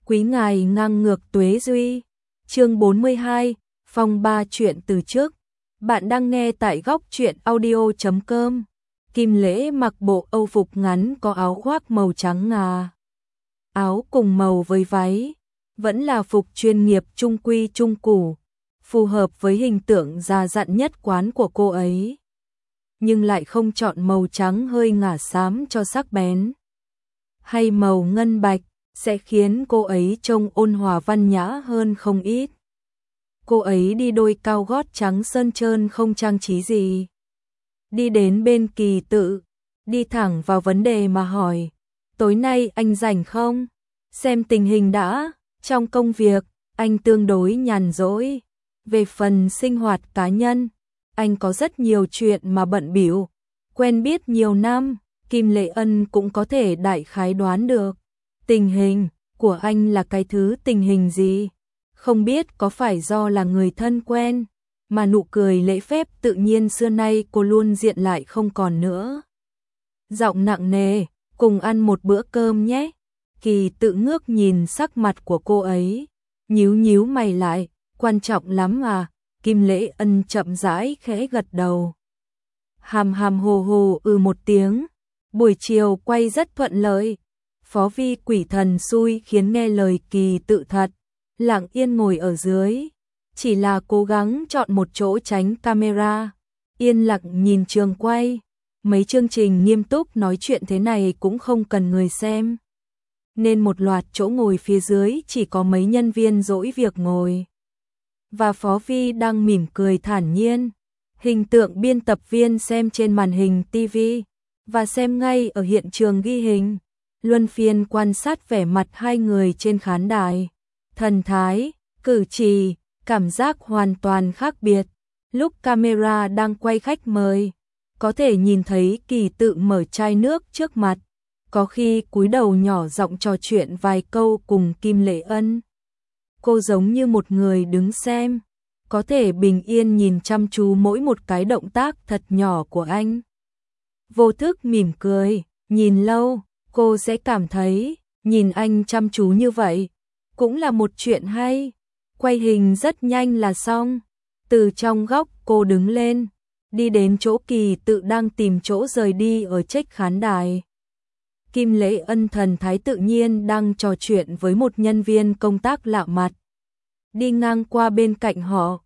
Quý ngài ngang ngược tuế duy. Chương 42, phong ba chuyện từ trước. Bạn đang nghe tại góc truyện audio.com. Kim Lễ mặc bộ Âu phục ngắn có áo khoác màu trắng ngà. Áo cùng màu với váy, vẫn là phục chuyên nghiệp trung quy trung củ, phù hợp với hình tượng già dặn nhất quán của cô ấy. Nhưng lại không chọn màu trắng hơi ngả xám cho sắc bén, hay màu ngân bạch, sẽ khiến cô ấy trông ôn hòa văn nhã hơn không ít. Cô ấy đi đôi cao gót trắng sơn trơn không trang trí gì. Đi đến bên Kỳ Tự, đi thẳng vào vấn đề mà hỏi, tối nay anh rảnh không? Xem tình hình đã, trong công việc, anh tương đối nhàn rỗi. Về phần sinh hoạt cá nhân, anh có rất nhiều chuyện mà bận bịu. Quen biết nhiều năm, Kim Lệ Ân cũng có thể đại khái đoán được. Tình hình của anh là cái thứ tình hình gì? Không biết có phải do là người thân quen, mà nụ cười lễ phép tự nhiên xưa nay cô luôn diện lại không còn nữa. Giọng nặng nề, cùng ăn một bữa cơm nhé. Kỳ Tự ngước nhìn sắc mặt của cô ấy, nhíu nhíu mày lại, quan trọng lắm à? Kim Lễ Ân chậm rãi khẽ gật đầu. Hàm hàm hồ hồ một tiếng. Buổi chiều quay rất thuận lợi. Phó Vi quỷ thần xui khiến nghe lời Kỳ Tự thật, lặng yên ngồi ở dưới, chỉ là cố gắng chọn một chỗ tránh camera, yên lặng nhìn trường quay. Mấy chương trình nghiêm túc nói chuyện thế này cũng không cần người xem, nên một loạt chỗ ngồi phía dưới chỉ có mấy nhân viên dỗi việc ngồi. Và Phó Vi đang mỉm cười thản nhiên, hình tượng biên tập viên xem trên màn hình TV và xem ngay ở hiện trường ghi hình, luân phiên quan sát vẻ mặt hai người trên khán đài. Thần thái, cử chỉ, cảm giác hoàn toàn khác biệt. Lúc camera đang quay khách mời, có thể nhìn thấy Kỳ Tự mở chai nước trước mặt, có khi cúi đầu nhỏ giọng trò chuyện vài câu cùng Kim Lệ Ân. Cô giống như một người đứng xem, có thể bình yên nhìn chăm chú mỗi một cái động tác thật nhỏ của anh. Vô thức mỉm cười, nhìn lâu, cô sẽ cảm thấy, nhìn anh chăm chú như vậy, cũng là một chuyện hay. Quay hình rất nhanh là xong. Từ trong góc cô đứng lên, đi đến chỗ Kỳ Tự đang tìm chỗ rời đi ở trách khán đài. Kim Lễ Ân thần thái tự nhiên đang trò chuyện với một nhân viên công tác lạ mặt. Đi ngang qua bên cạnh họ.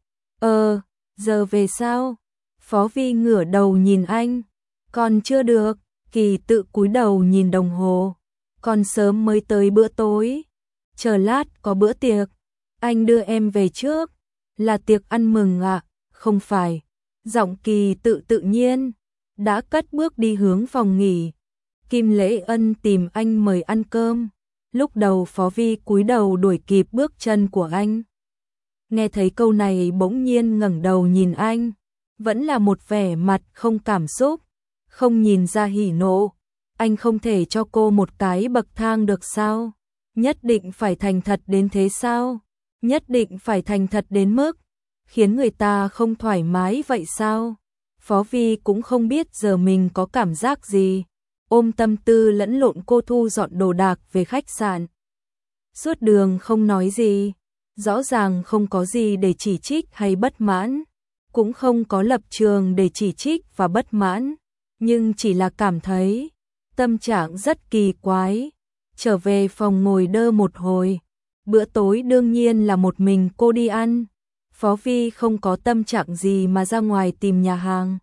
Giờ về sao? Phó Vi ngửa đầu nhìn anh. Còn chưa được. Kỳ Tự cúi đầu nhìn đồng hồ. Còn sớm mới tới bữa tối. Chờ lát có bữa tiệc. Anh đưa em về trước. Là tiệc ăn mừng ạ? Không phải. Giọng Kỳ Tự tự nhiên. Đã cất bước đi hướng phòng nghỉ. Kim Lễ Ân tìm anh mời ăn cơm. Lúc đầu Phó Vi cúi đầu đuổi kịp bước chân của anh. Nghe thấy câu này bỗng nhiên ngẩng đầu nhìn anh. Vẫn là một vẻ mặt không cảm xúc. Không nhìn ra hỉ nộ. Anh không thể cho cô một cái bậc thang được sao? Nhất định phải thành thật đến thế sao? Nhất định phải thành thật đến mức khiến người ta không thoải mái vậy sao? Phó Vi cũng không biết giờ mình có cảm giác gì. Ôm tâm tư lẫn lộn cô thu dọn đồ đạc về khách sạn. Suốt đường không nói gì. Rõ ràng không có gì để chỉ trích hay bất mãn. Cũng không có lập trường để chỉ trích và bất mãn. Nhưng chỉ là cảm thấy tâm trạng rất kỳ quái. Trở về phòng ngồi đơ một hồi. Bữa tối đương nhiên là một mình cô đi ăn. Phó Vi không có tâm trạng gì mà ra ngoài tìm nhà hàng.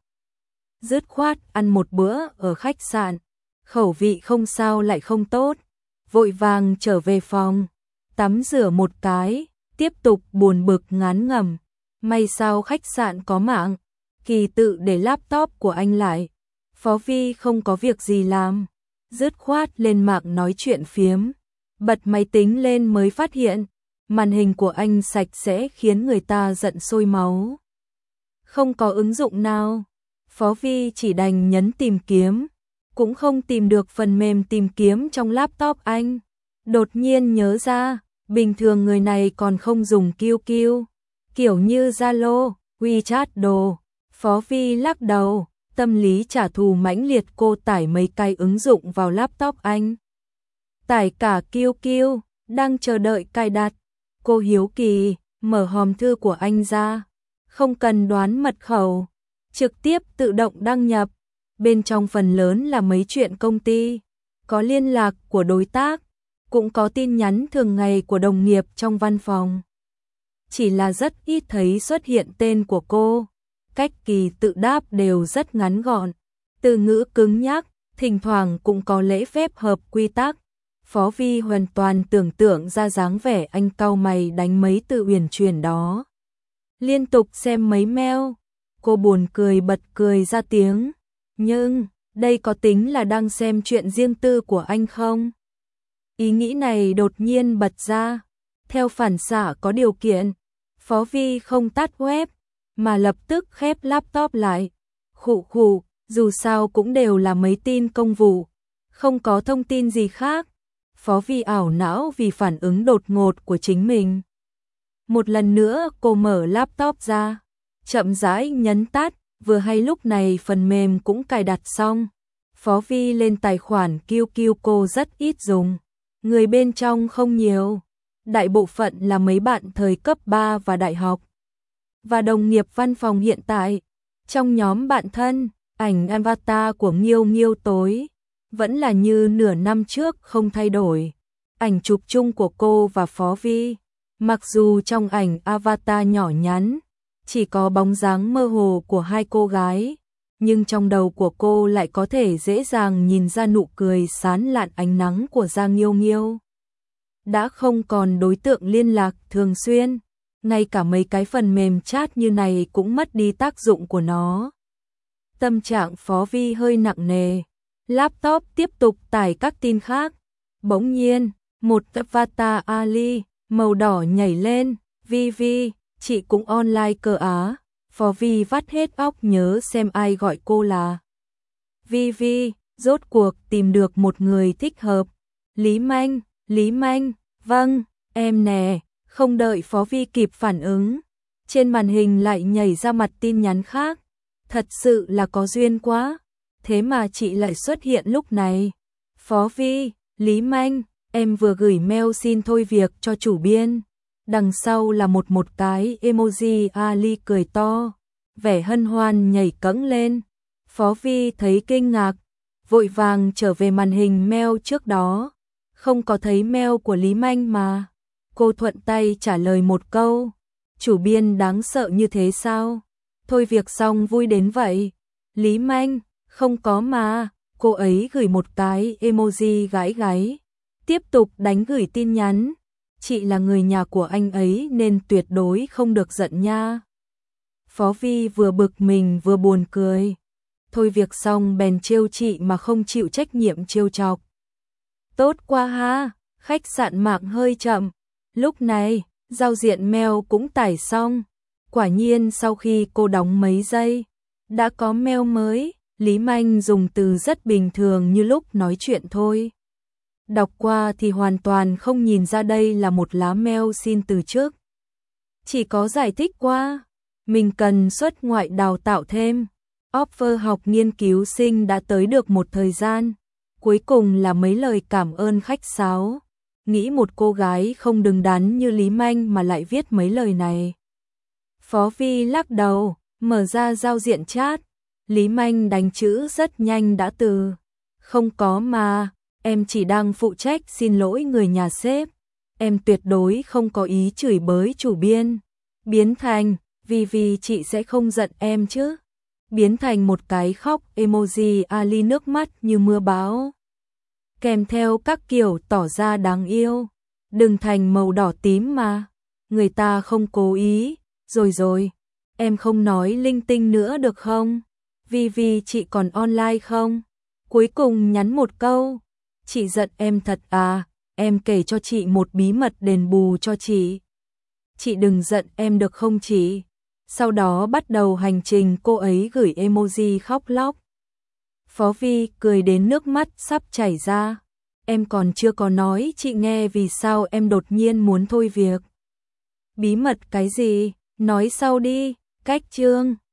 Dứt khoát ăn một bữa ở khách sạn. Khẩu vị không sao lại không tốt. Vội vàng trở về phòng. Tắm rửa một cái. Tiếp tục buồn bực ngán ngẩm. May sao khách sạn có mạng. Kỳ Tự để laptop của anh lại. Phó Vi không có việc gì làm. Dứt khoát lên mạng nói chuyện phiếm. Bật máy tính lên mới phát hiện. Màn hình của anh sạch sẽ khiến người ta giận sôi máu. Không có ứng dụng nào. Phó Vi chỉ đành nhấn tìm kiếm. Cũng không tìm được phần mềm tìm kiếm trong laptop anh. Đột nhiên nhớ ra, bình thường người này còn không dùng QQ. Kiểu như Zalo, WeChat đồ. Phó Vi lắc đầu, tâm lý trả thù mãnh liệt cô tải mấy cái ứng dụng vào laptop anh. Tải cả QQ, đang chờ đợi cài đặt. Cô hiếu kỳ, mở hòm thư của anh ra. Không cần đoán mật khẩu, trực tiếp tự động đăng nhập. Bên trong phần lớn là mấy chuyện công ty, có liên lạc của đối tác, cũng có tin nhắn thường ngày của đồng nghiệp trong văn phòng. Chỉ là rất ít thấy xuất hiện tên của cô. Cách kỳ tự đáp đều rất ngắn gọn, từ ngữ cứng nhắc, thỉnh thoảng cũng có lễ phép hợp quy tắc. Phó Vi hoàn toàn tưởng tượng ra dáng vẻ anh cau mày đánh mấy từ uyển chuyển đó. Liên tục xem mấy mail, cô buồn cười bật cười ra tiếng. Nhưng, đây có tính là đang xem chuyện riêng tư của anh không? Ý nghĩ này đột nhiên bật ra. Theo phản xạ có điều kiện, Phó Vi không tắt web, mà lập tức khép laptop lại. Khụ khụ, dù sao cũng đều là mấy tin công vụ, không có thông tin gì khác. Phó Vi ảo não vì phản ứng đột ngột của chính mình. Một lần nữa cô mở laptop ra, chậm rãi nhấn tắt, vừa hay lúc này phần mềm cũng cài đặt xong. Phó Vi lên tài khoản QQ cô rất ít dùng, người bên trong không nhiều, đại bộ phận là mấy bạn thời cấp 3 và đại học, và đồng nghiệp văn phòng hiện tại. Trong nhóm bạn thân, ảnh avatar của Nghiêu Nghiêu tối vẫn là như nửa năm trước không thay đổi. Ảnh chụp chung của cô và Phó Vi, mặc dù trong ảnh avatar nhỏ nhắn, chỉ có bóng dáng mơ hồ của hai cô gái, nhưng trong đầu của cô lại có thể dễ dàng nhìn ra nụ cười sán lạn ánh nắng của Giang Nghiêu Nghiêu. Đã không còn đối tượng liên lạc thường xuyên, ngay cả mấy cái phần mềm chat như này cũng mất đi tác dụng của nó. Tâm trạng Phó Vi hơi nặng nề, laptop tiếp tục tải các tin khác. Bỗng nhiên, một avatar Ali màu đỏ nhảy lên. Vi Vi, chị cũng online cơ á. Phó Vi vắt hết óc nhớ xem ai gọi cô là Vi Vi. Rốt cuộc tìm được một người thích hợp. Lý Manh, Lý Manh, vâng, em nè. Không đợi Phó Vi kịp phản ứng, trên màn hình lại nhảy ra mặt tin nhắn khác. Thật sự là có duyên quá, thế mà chị lại xuất hiện lúc này. Phó Vi, Lý Manh, em vừa gửi mail xin thôi việc cho chủ biên. Đằng sau là một cái emoji Ali cười to, vẻ hân hoan nhảy cẫng lên. Phó Vi thấy kinh ngạc, vội vàng trở về màn hình mail trước đó. Không có thấy mail của Lý Manh mà. Cô thuận tay trả lời một câu, chủ biên đáng sợ như thế sao? Thôi việc xong vui đến vậy. Lý Manh, không có mà. Cô ấy gửi một cái emoji gãi gáy, tiếp tục đánh gửi tin nhắn. Chị là người nhà của anh ấy nên tuyệt đối không được giận nha. Phó Vi vừa bực mình vừa buồn cười. Thôi việc xong bèn trêu chị mà không chịu trách nhiệm trêu chọc. Tốt quá ha, khách sạn mạng hơi chậm. Lúc này, giao diện mail cũng tải xong. Quả nhiên sau khi cô đóng mấy giây, đã có mail mới. Lý Manh dùng từ rất bình thường như lúc nói chuyện thôi. Đọc qua thì hoàn toàn không nhìn ra đây là một lá mail xin từ chức. Chỉ có giải thích qua, mình cần xuất ngoại đào tạo thêm. Offer học nghiên cứu sinh đã tới được một thời gian. Cuối cùng là mấy lời cảm ơn khách sáo. Nghĩ một cô gái không đứng đắn như Lý Manh mà lại viết mấy lời này. Phó Vi lắc đầu, mở ra giao diện chat. Lý Manh đánh chữ rất nhanh đã từ. Không có mà, em chỉ đang phụ trách xin lỗi người nhà sếp. Em tuyệt đối không có ý chửi bới chủ biên. Biến thành, vì chị sẽ không giận em chứ. Biến thành một cái khóc emoji Ali nước mắt như mưa bão. Kèm theo các kiểu tỏ ra đáng yêu. Đừng thành màu đỏ tím mà. Người ta không cố ý. Rồi, em không nói linh tinh nữa được không? Vì chị còn online không? Cuối cùng nhắn một câu. Chị giận em thật à? Em kể cho chị một bí mật đền bù cho chị. Chị đừng giận em được không chị? Sau đó bắt đầu hành trình cô ấy gửi emoji khóc lóc. Phó Vi cười đến nước mắt sắp chảy ra. Em còn chưa có nói chị nghe vì sao em đột nhiên muốn thôi việc. Bí mật cái gì? Nói sau đi, cách chương.